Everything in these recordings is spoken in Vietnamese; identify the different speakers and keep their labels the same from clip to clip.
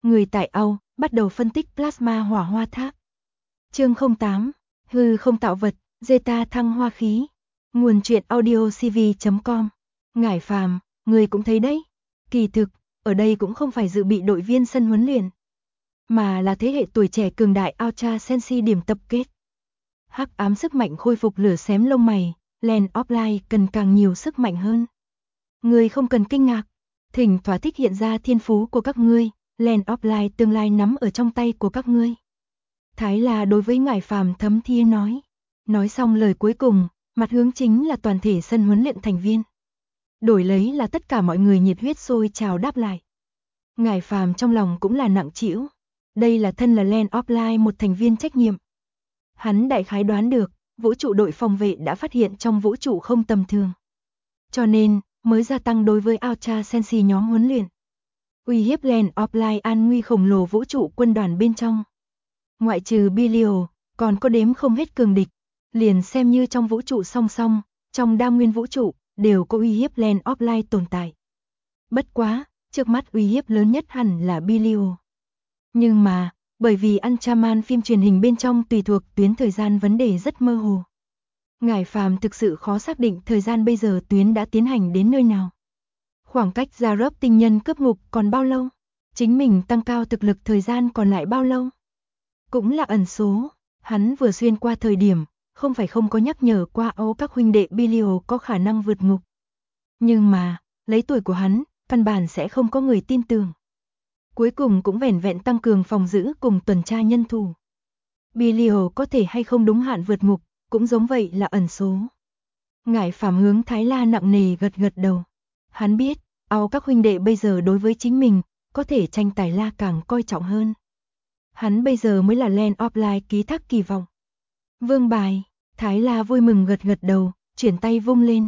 Speaker 1: Người tại Âu bắt đầu phân tích plasma hỏa hoa tháp. Chương 08. Hư không tạo vật, Zeta thăng hoa khí. Nguồn truyện audio cv.com. Ngải Phàm, người cũng thấy đấy. Kỳ thực, ở đây cũng không phải dự bị đội viên sân huấn luyện, mà là thế hệ tuổi trẻ cường đại Ultra Sensi điểm tập kết. Hắc ám sức mạnh khôi phục lửa xém lông mày, Land of Light cần càng nhiều sức mạnh hơn. Ngươi không cần kinh ngạc, thỉnh thỏa thích hiện ra thiên phú của các ngươi, Land of Light tương lai nắm ở trong tay của các ngươi. Thái là đối với Ngải Phàm thấm thía nói. Nói xong lời cuối cùng, mặt hướng chính là toàn thể sân huấn luyện thành viên. Đổi lấy là tất cả mọi người nhiệt huyết sôi trào đáp lại. Ngải Phàm trong lòng cũng là nặng trĩu. Đây là thân là Land of Light một thành viên trách nhiệm. Hắn đại khái đoán được, vũ trụ đội phòng vệ đã phát hiện trong vũ trụ không tầm thường. Cho nên, mới gia tăng đối với Ultra Sensi nhóm huấn luyện. Uy hiếp Land of Light an nguy khổng lồ vũ trụ quân đoàn bên trong. Ngoại trừ Bilio, còn có đếm không hết cường địch. Liền xem như trong vũ trụ song song, trong đa nguyên vũ trụ, đều có uy hiếp Land of Light tồn tại. Bất quá, trước mắt uy hiếp lớn nhất hẳn là Bilio. Nhưng mà, bởi vì Ultraman phim truyền hình bên trong tùy thuộc tuyến thời gian vấn đề rất mơ hồ. Ngải Phàm thực sự khó xác định thời gian bây giờ tuyến đã tiến hành đến nơi nào. Khoảng cách ra rớp tinh nhân cướp ngục còn bao lâu? Chính mình tăng cao thực lực thời gian còn lại bao lâu? Cũng là ẩn số, hắn vừa xuyên qua thời điểm, không phải không có nhắc nhở qua Âu các huynh đệ Bilio có khả năng vượt ngục. Nhưng mà, lấy tuổi của hắn, căn bản sẽ không có người tin tưởng. Cuối cùng cũng vẻn vẹn tăng cường phòng giữ cùng tuần tra nhân thủ. Bilio có thể hay không đúng hạn vượt ngục, cũng giống vậy là ẩn số. Ngải Phàm hướng Thái La nặng nề gật gật đầu. Hắn biết, Âu các huynh đệ bây giờ đối với chính mình, có thể tranh tài La càng coi trọng hơn. Hắn bây giờ mới là Land of Light ký thác kỳ vọng. Vương bài, Thái La vui mừng gật gật đầu, chuyển tay vung lên.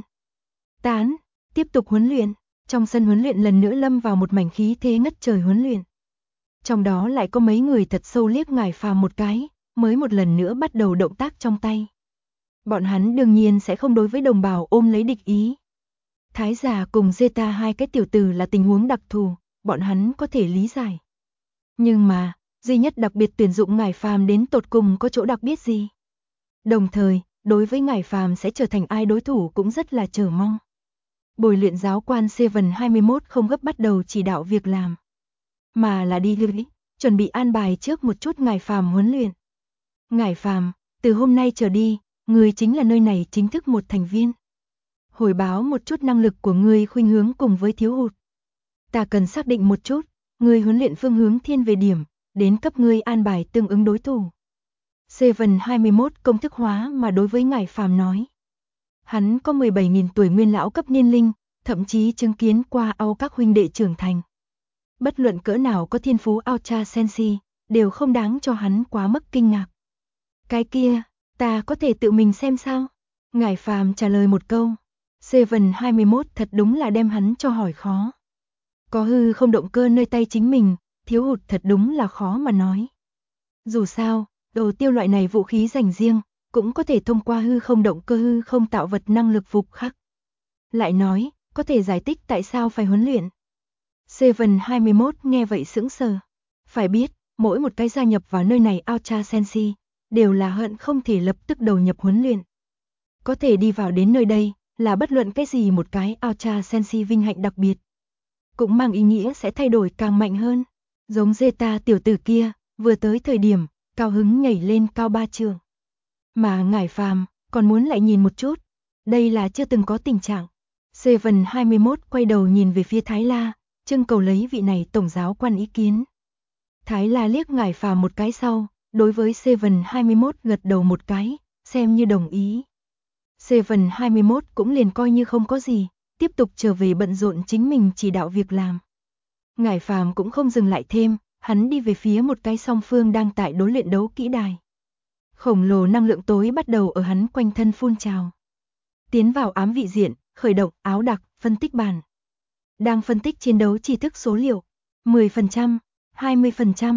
Speaker 1: Tán, tiếp tục huấn luyện. Trong sân huấn luyện lần nữa lâm vào một mảnh khí thế ngất trời huấn luyện. Trong đó lại có mấy người thật sâu liếc Ngải Phàm một cái, mới một lần nữa bắt đầu động tác trong tay. Bọn hắn đương nhiên sẽ không đối với đồng bào ôm lấy địch ý. Thái giả cùng Zeta hai cái tiểu tử là tình huống đặc thù, bọn hắn có thể lý giải. Nhưng mà, duy nhất đặc biệt tuyển dụng Ngải Phàm đến tột cùng có chỗ đặc biệt gì? Đồng thời, đối với Ngải Phàm sẽ trở thành ai đối thủ cũng rất là chờ mong. Bồi luyện giáo quan Seven 21 không gấp bắt đầu chỉ đạo việc làm, mà là đi lưới, chuẩn bị an bài trước một chút Ngải Phàm huấn luyện. Ngải Phàm, từ hôm nay trở đi, ngươi chính là nơi này chính thức một thành viên. Hồi báo một chút năng lực của ngươi khuynh hướng cùng với thiếu hụt. Ta cần xác định một chút, ngươi huấn luyện phương hướng thiên về điểm, đến cấp ngươi an bài tương ứng đối thủ. Seven 21 công thức hóa mà đối với Ngải Phàm nói. Hắn có 17.000 tuổi nguyên lão cấp niên linh, thậm chí chứng kiến qua Âu các huynh đệ trưởng thành. Bất luận cỡ nào có thiên phú Ultra Sensi, đều không đáng cho hắn quá mức kinh ngạc. Cái kia, ta có thể tự mình xem sao? Ngải Phàm trả lời một câu. Seven 21 thật đúng là đem hắn cho hỏi khó. Có hư không động cơ nơi tay chính mình, thiếu hụt thật đúng là khó mà nói. Dù sao, đồ tiêu loại này vũ khí dành riêng, cũng có thể thông qua hư không động cơ hư không tạo vật năng lực phục khắc. Lại nói, có thể giải thích tại sao phải huấn luyện. Seven 21 nghe vậy sững sờ. Phải biết, mỗi một cái gia nhập vào nơi này Ultra Sensi, đều là hận không thể lập tức đầu nhập huấn luyện. Có thể đi vào đến nơi đây, là bất luận cái gì một cái Ultra Sensi vinh hạnh đặc biệt. Cũng mang ý nghĩa sẽ thay đổi càng mạnh hơn. Giống Zeta tiểu tử kia, vừa tới thời điểm, cao hứng nhảy lên cao 3 trường. Mà Ngải Phàm còn muốn lại nhìn một chút. Đây là chưa từng có tình trạng. Seven 21 quay đầu nhìn về phía Thái La, trưng cầu lấy vị này tổng giáo quan ý kiến. Thái La liếc Ngải Phàm một cái sau, đối với Seven 21 gật đầu một cái, xem như đồng ý. Seven 21 cũng liền coi như không có gì, tiếp tục trở về bận rộn chính mình chỉ đạo việc làm. Ngải Phàm cũng không dừng lại thêm, hắn đi về phía một cái song phương đang tại đối luyện đấu kỹ đài. Khổng lồ năng lượng tối bắt đầu ở hắn quanh thân phun trào. Tiến vào ám vị diện, khởi động áo đặc, phân tích bàn. Đang phân tích chiến đấu tri thức số liệu. 10%, 20%,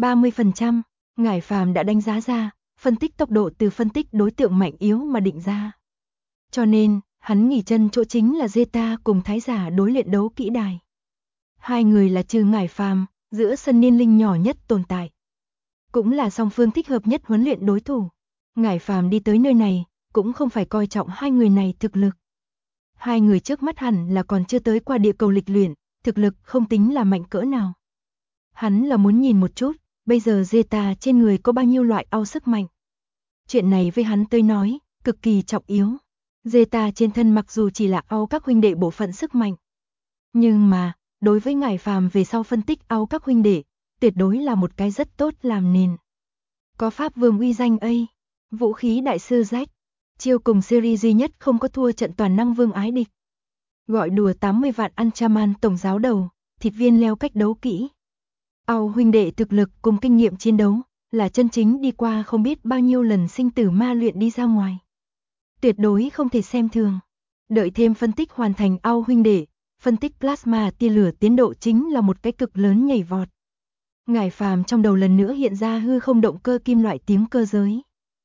Speaker 1: 30%, Ngải Phàm đã đánh giá ra, phân tích tốc độ từ phân tích đối tượng mạnh yếu mà định ra. Cho nên, hắn nghỉ chân chỗ chính là Zeta cùng Thái giả đối luyện đấu kỹ đài. Hai người là trừ Ngải Phàm, giữa sân niên linh nhỏ nhất tồn tại. Cũng là song phương thích hợp nhất huấn luyện đối thủ. Ngải Phàm đi tới nơi này, cũng không phải coi trọng hai người này thực lực. Hai người trước mắt hẳn là còn chưa tới qua địa cầu lịch luyện, thực lực không tính là mạnh cỡ nào. Hắn là muốn nhìn một chút, bây giờ Zeta trên người có bao nhiêu loại ao sức mạnh. Chuyện này với hắn tới nói, cực kỳ trọng yếu. Zeta trên thân mặc dù chỉ là ao các huynh đệ bộ phận sức mạnh. Nhưng mà, đối với Ngải Phàm về sau phân tích ao các huynh đệ, tuyệt đối là một cái rất tốt làm nền. Có Pháp Vương uy danh ấy, vũ khí đại sư Jack, chiêu cùng series duy nhất không có thua trận toàn năng vương ái địch. Gọi đùa 80 vạn Anchaman tổng giáo đầu, thịt viên leo cách đấu kỹ. Ao huynh đệ thực lực cùng kinh nghiệm chiến đấu, là chân chính đi qua không biết bao nhiêu lần sinh tử ma luyện đi ra ngoài. Tuyệt đối không thể xem thường. Đợi thêm phân tích hoàn thành ao huynh đệ, phân tích plasma tia lửa tiến độ chính là một cái cực lớn nhảy vọt. Ngải Phàm trong đầu lần nữa hiện ra hư không động cơ kim loại tiếng cơ giới.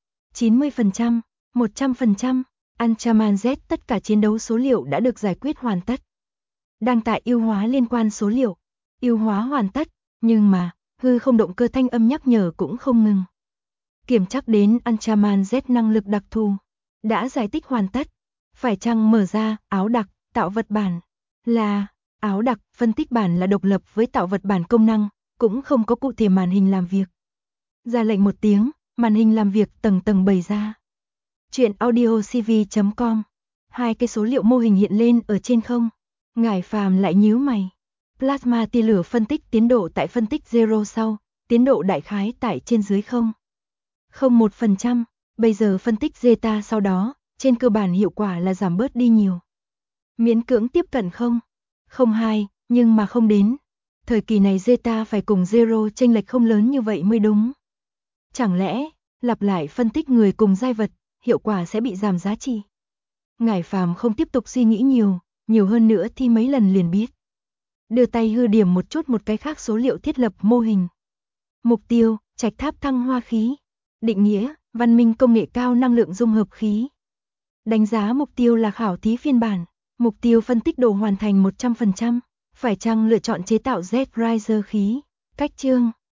Speaker 1: 90%, 100%, Anchaman Z tất cả chiến đấu số liệu đã được giải quyết hoàn tất. Đang tại ưu hóa liên quan số liệu, ưu hóa hoàn tất, nhưng mà, hư không động cơ thanh âm nhắc nhở cũng không ngừng. Kiểm chắc đến Anchaman Z năng lực đặc thù, đã giải tích hoàn tất. Phải chăng mở ra áo đặc, tạo vật bản, là áo đặc, phân tích bản là độc lập với tạo vật bản công năng, cũng không có cụ thể màn hình làm việc. Ra lệnh một tiếng, màn hình làm việc tầng tầng bày ra. Chuyện audiocv.com. Hai cái số liệu mô hình hiện lên ở trên không. Ngải Phàm lại nhíu mày. Plasma tia lửa phân tích tiến độ tại phân tích 0 sau, tiến độ đại khái tại trên dưới 0,1%. Bây giờ phân tích Zeta sau đó, trên cơ bản hiệu quả là giảm bớt đi nhiều. Miễn cưỡng tiếp cận 0,02, nhưng mà không đến. Thời kỳ này Zeta phải cùng 0 chênh lệch không lớn như vậy mới đúng. Chẳng lẽ, lặp lại phân tích người cùng giai vật, hiệu quả sẽ bị giảm giá trị? Ngải Phàm không tiếp tục suy nghĩ nhiều hơn nữa thì mấy lần liền biết. Đưa tay hư điểm một chút một cái khác số liệu thiết lập mô hình. Mục tiêu, trạch tháp thăng hoa khí. Định nghĩa, văn minh công nghệ cao năng lượng dung hợp khí. Đánh giá mục tiêu là khảo thí phiên bản. Mục tiêu phân tích độ hoàn thành 100%. Phải chăng lựa chọn chế tạo Z Riser khí. Cách chương